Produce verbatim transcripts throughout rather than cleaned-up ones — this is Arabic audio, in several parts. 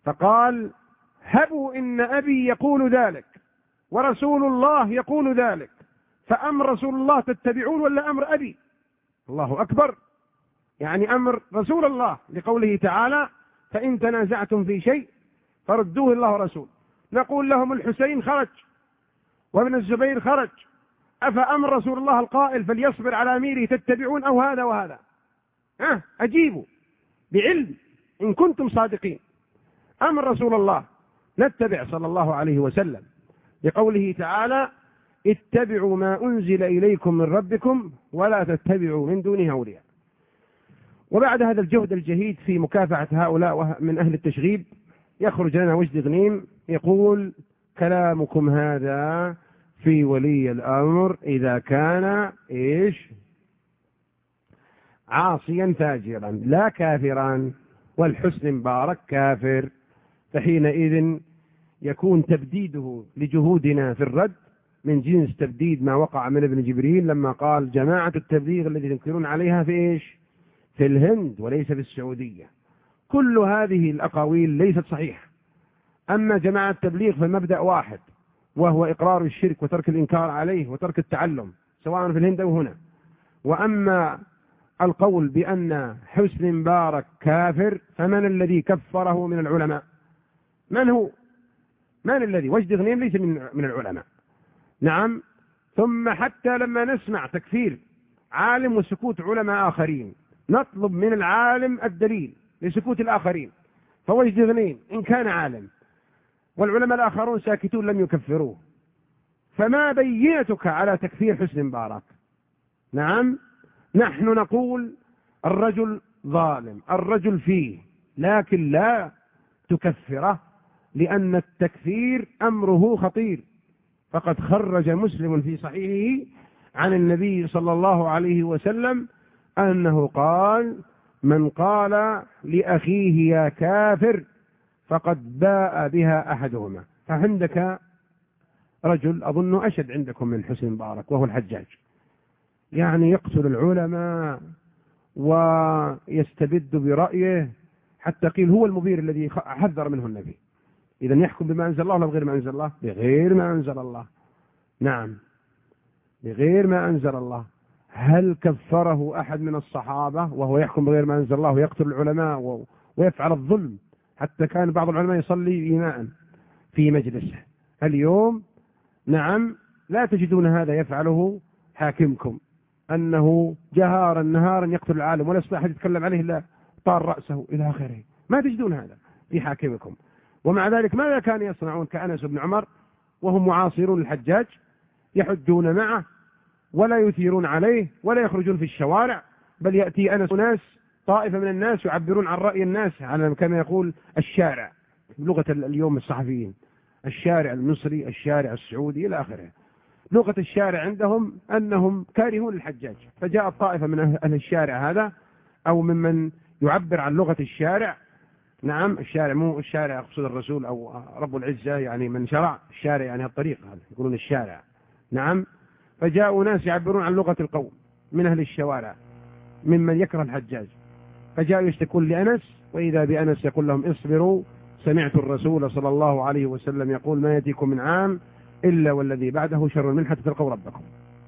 فقال هبوا إن أبي يقول ذلك ورسول الله يقول ذلك، فأمر رسول الله تتبعون ولا أمر أبي؟ الله أكبر، يعني أمر رسول الله لقوله تعالى فإن تنازعتم في شيء فردوه الله ورسوله. نقول لهم الحسين خرج وابن الزبير خرج، أفأمر رسول الله القائل فليصبر على أميره تتبعون أو هذا وهذا؟ أه أجيبوا بعلم إن كنتم صادقين. أمر رسول الله نتبع صلى الله عليه وسلم لقوله تعالى اتبعوا ما أنزل إليكم من ربكم ولا تتبعوا من دونه أولياء. وبعد هذا الجهد الجهيد في مكافحة هؤلاء من أهل التشغيب يخرج لنا وجد غنيم يقول كلامكم هذا في ولي الأمر إذا كان إيش عاصيا فاجرا لا كافرا، والحسن مبارك كافر، فحينئذ يكون تبديده لجهودنا في الرد من جنس تبديد ما وقع من ابن جبريل لما قال جماعة التبليغ الذي تنكرون عليها في إيش في الهند وليس في السعودية. كل هذه الأقاويل ليست صحيحة. أما جماعة التبليغ فالمبدأ واحد وهو إقرار الشرك وترك الإنكار عليه وترك التعلم سواء في الهند أو هنا. وأما القول بأن حسن مبارك كافر فمن الذي كفره من العلماء؟ من هو؟ من الذي؟ وجد غنيم ليس من من العلماء. نعم. ثم حتى لما نسمع تكفير عالم وسكوت علماء آخرين نطلب من العالم الدليل لسكوت الآخرين. فوجد غنيم إن كان عالم والعلماء الآخرون ساكتون لم يكفروه، فما بينتك على تكفير حسن مبارك؟ نعم. نحن نقول الرجل ظالم، الرجل فيه، لكن لا تكفره، لأن التكفير أمره خطير. فقد خرج مسلم في صحيحه عن النبي صلى الله عليه وسلم أنه قال من قال لأخيه يا كافر فقد باء بها أحدهما. فعندك رجل أظن أشد عندكم من حسن مبارك وهو الحجاج، يعني يقتل العلماء ويستبد برأيه حتى قيل هو المبير الذي حذر منه النبي. إذا يحكم بما أنزل الله ولا بغير ما أنزل الله؟ بغير ما أنزل الله. نعم بغير ما أنزل الله. هل كفره أحد من الصحابة وهو يحكم بغير ما أنزل الله ويقتل العلماء ويفعل الظلم؟ حتى كان بعض العلماء يصلي إيماء في مجلسه. اليوم نعم لا تجدون هذا يفعله حاكمكم، أنه جهارا نهارا يقتل العالم ولا يستطيع أحد يتكلم عليه إلا طار رأسه إلى آخره. ما تجدون هذا في حاكمكم. ومع ذلك ماذا كانوا يصنعون كأنس بن عمر وهم معاصرون الحجاج؟ يحجون معه ولا يثيرون عليه ولا يخرجون في الشوارع، بل يأتي أنس ناس طائفة من الناس يعبرون عن رأي الناس على كما يقول الشارع بلغة اليوم الصحفيين، الشارع المصري الشارع السعودي إلى آخره. لغة الشارع عندهم أنهم كارهون الحجاج، فجاءت طائفة من أهل الشارع هذا أو ممن يعبر عن لغة الشارع. نعم الشارع مو الشارع أقصد الرسول أو رب العزة، يعني من شرع الشارع يعني الطريق هذا يقولون الشارع. نعم. فجاءوا ناس يعبرون عن لغة القوم من أهل الشوارع ممن يكره الحجاج، فجاءوا يشتكون لأنس، وإذا بأنس يقول لهم اصبروا سمعت الرسول صلى الله عليه وسلم يقول ما يأتيكم من عام إلا والذي بعده شر منه حتى تلقوا ربكم.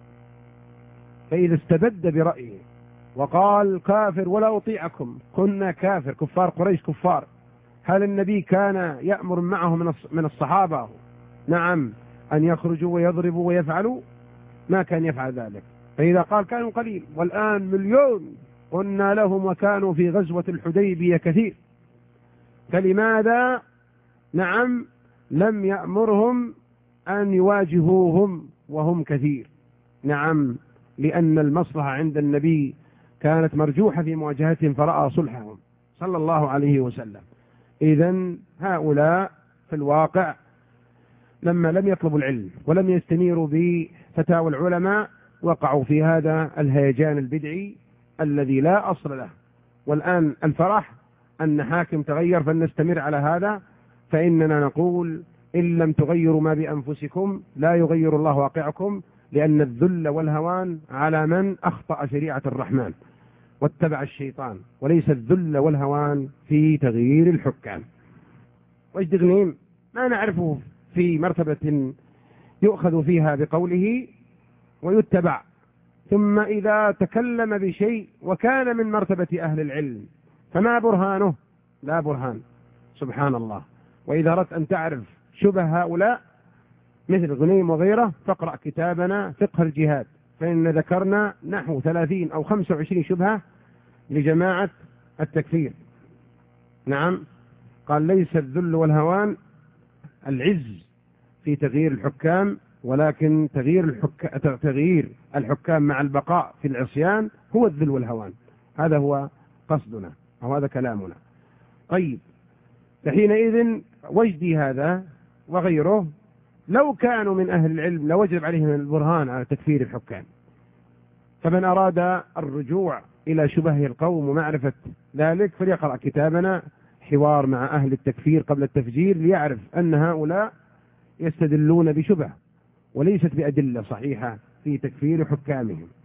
فإذا استبد برأيه وقال كافر ولا أطيعكم، كنا كافر كفار قريش كفار، هل النبي كان يأمر معه من الصحابة نعم أن يخرجوا ويضربوا ويفعلوا؟ ما كان يفعل ذلك. فإذا قال كانوا قليل والآن مليون قلنا لهم وكانوا في غزوة الحديبية كثير، فلماذا نعم لم يأمرهم أن يواجهوهم وهم كثير؟ نعم لأن المصلحة عند النبي كانت مرجوحة في مواجهتهم فرأى صلحهم صلى الله عليه وسلم. إذن هؤلاء في الواقع لما لم يطلبوا العلم ولم يستنيروا بفتاوى العلماء وقعوا في هذا الهيجان البدعي الذي لا أصل له. والآن الفرح أن حاكم تغير فلنستمر على هذا، فإننا نقول إن لم تغيروا ما بأنفسكم لا يغير الله واقعكم، لأن الذل والهوان على من أخطأ شريعة الرحمن واتبع الشيطان، وليس الذل والهوان في تغيير الحكام. وجد غنيم ما نعرفه في مرتبة يؤخذ فيها بقوله ويتبع، ثم إذا تكلم بشيء وكان من مرتبة أهل العلم فما برهانه؟ لا برهان، سبحان الله. وإذا أردت أن تعرف شبه هؤلاء مثل غنيم وغيره فاقرأ كتابنا فقه الجهاد، فإن ذكرنا نحو ثلاثين أو خمسة وعشرين شبهة لجماعة التكفير. نعم، قال ليس الذل والهوان العز في تغيير الحكام، ولكن تغيير الحكام, تغيير الحكام مع البقاء في العصيان هو الذل والهوان. هذا هو قصدنا أو هذا كلامنا. طيب، فحينئذ وجدي هذا وغيره لو كانوا من أهل العلم لوجب عليهم البرهان على تكفير الحكام. فمن أراد الرجوع إلى شبه القوم ومعرفة ذلك فليقرأ كتابنا حوار مع أهل التكفير قبل التفجير، ليعرف أن هؤلاء يستدلون بشبه وليست بأدلة صحيحة في تكفير حكامهم.